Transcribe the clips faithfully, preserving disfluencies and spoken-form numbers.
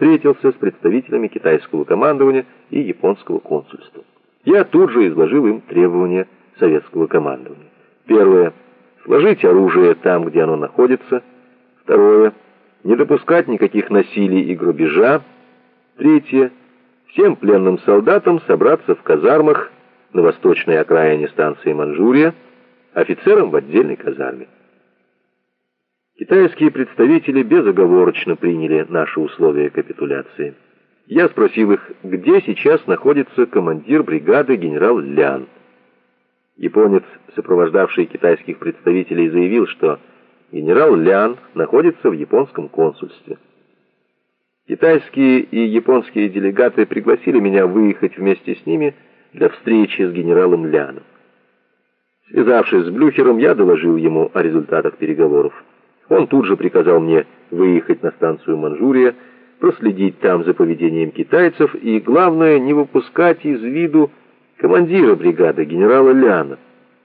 встретился с представителями китайского командования и японского консульства. Я тут же изложил им требования советского командования. Первое. Сложить оружие там, где оно находится. Второе. Не допускать никаких насилий и грабежа. Третье. Всем пленным солдатам собраться в казармах на восточной окраине станции Манчжурия, офицерам в отдельной казарме. Китайские представители безоговорочно приняли наши условия капитуляции. Я спросил их, где сейчас находится командир бригады генерал Лян. Японец, сопровождавший китайских представителей, заявил, что генерал Лян находится в японском консульстве. Китайские и японские делегаты пригласили меня выехать вместе с ними для встречи с генералом Ляном. Связавшись с Блюхером, я доложил ему о результатах переговоров. Он тут же приказал мне выехать на станцию Манчжурия, проследить там за поведением китайцев и, главное, не выпускать из виду командира бригады генерала Ляна.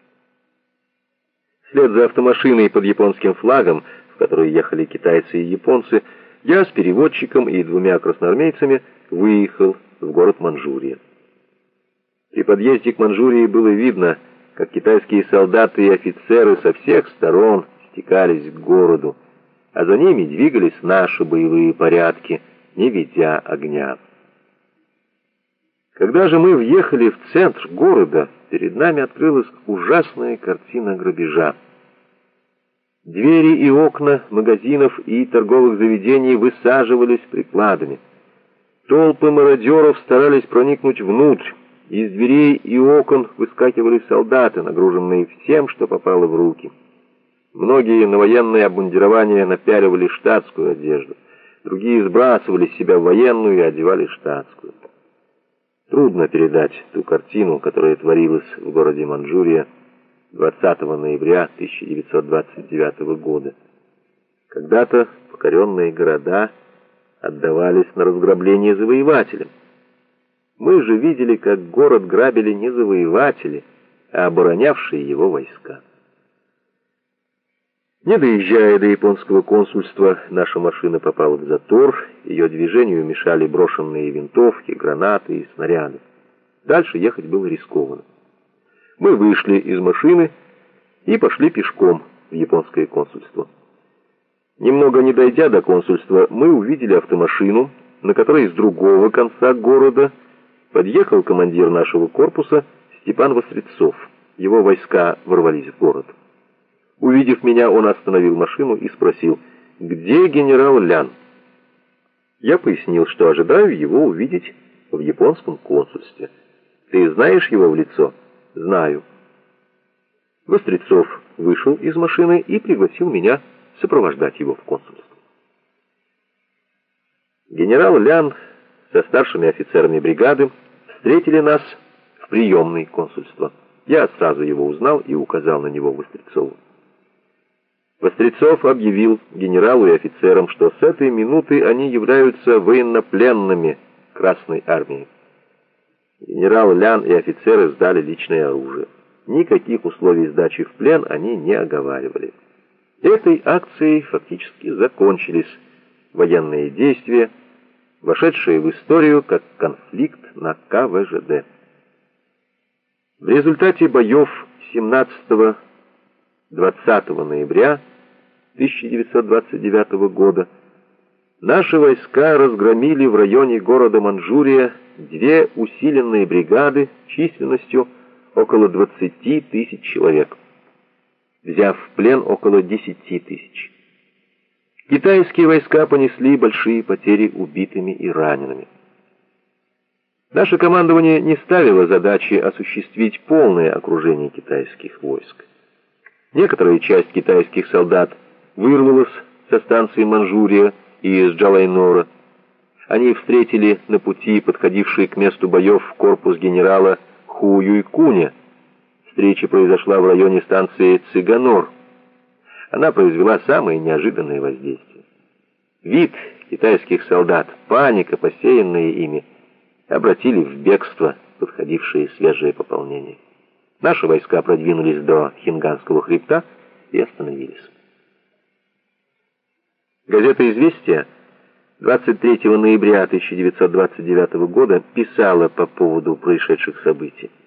Вслед за автомашиной под японским флагом, в которой ехали китайцы и японцы, я с переводчиком и двумя красноармейцами выехал в город Манчжурия. При подъезде к Манчжурии было видно, как китайские солдаты и офицеры со всех сторон стекались к городу, а за ними двигались наши боевые порядки, не ведя огня. Когда же мы въехали в центр города, перед нами открылась ужасная картина грабежа. Двери и окна магазинов и торговых заведений высаживались прикладами. Толпы мародеров старались проникнуть внутрь. Из дверей и окон выскакивали солдаты, нагруженные всем, что попало в руки. Многие на военное обмундирование напяливали штатскую одежду, другие сбрасывали с себя военную и одевали штатскую. Трудно передать ту картину, которая творилась в городе Манчжурия двадцатого ноября тысяча девятьсот двадцать девятого года. Когда-то покоренные города отдавались на разграбление завоевателям. Мы же видели, как город грабили не завоеватели, а оборонявшие его войска. Не доезжая до японского консульства, наша машина попала в затор, ее движению мешали брошенные винтовки, гранаты и снаряды. Дальше ехать было рискованно. Мы вышли из машины и пошли пешком в японское консульство. Немного не дойдя до консульства, мы увидели автомашину, на которой с другого конца города подъехал командир нашего корпуса Степан Вострецов. Его войска ворвались в город. Увидев меня, он остановил машину и спросил, где генерал Лян. Я пояснил, что ожидаю его увидеть в японском консульстве. Ты знаешь его в лицо? Знаю. Вострецов вышел из машины и пригласил меня сопровождать его в консульство. Генерал Лян со старшими офицерами бригады встретили нас в приемной консульства. Я сразу его узнал и указал на него Вострецову. Вострецов объявил генералу и офицерам, что с этой минуты они являются военнопленными Красной армии. Генерал Лян и офицеры сдали личное оружие. Никаких условий сдачи в плен они не оговаривали. Этой акцией фактически закончились военные действия, вошедшие в историю как конфликт на ка вэ жэ дэ. В результате боев семнадцатого-двадцатого ноября тысяча девятьсот двадцать девятого года наши войска разгромили в районе города Манчжурия две усиленные бригады численностью около двадцати тысяч человек, взяв в плен около десяти тысяч. Китайские войска понесли большие потери убитыми и ранеными. Наше командование не ставило задачи осуществить полное окружение китайских войск. Некоторая часть китайских солдат вырвалась со станции Манчжурия и из Джалайнора. Они встретили на пути подходивший к месту боев корпус генерала Ху Юйкуня. Встреча произошла в районе станции Цыганор. Она произвела самое неожиданное воздействие. Вид китайских солдат, паника, посеянная ими, обратили в бегство подходившие свежие пополнения. Наши войска продвинулись до Хинганского хребта и остановились. Газета «Известия» двадцать третьего ноября тысяча девятьсот двадцать девятого года писала по поводу происшедших событий.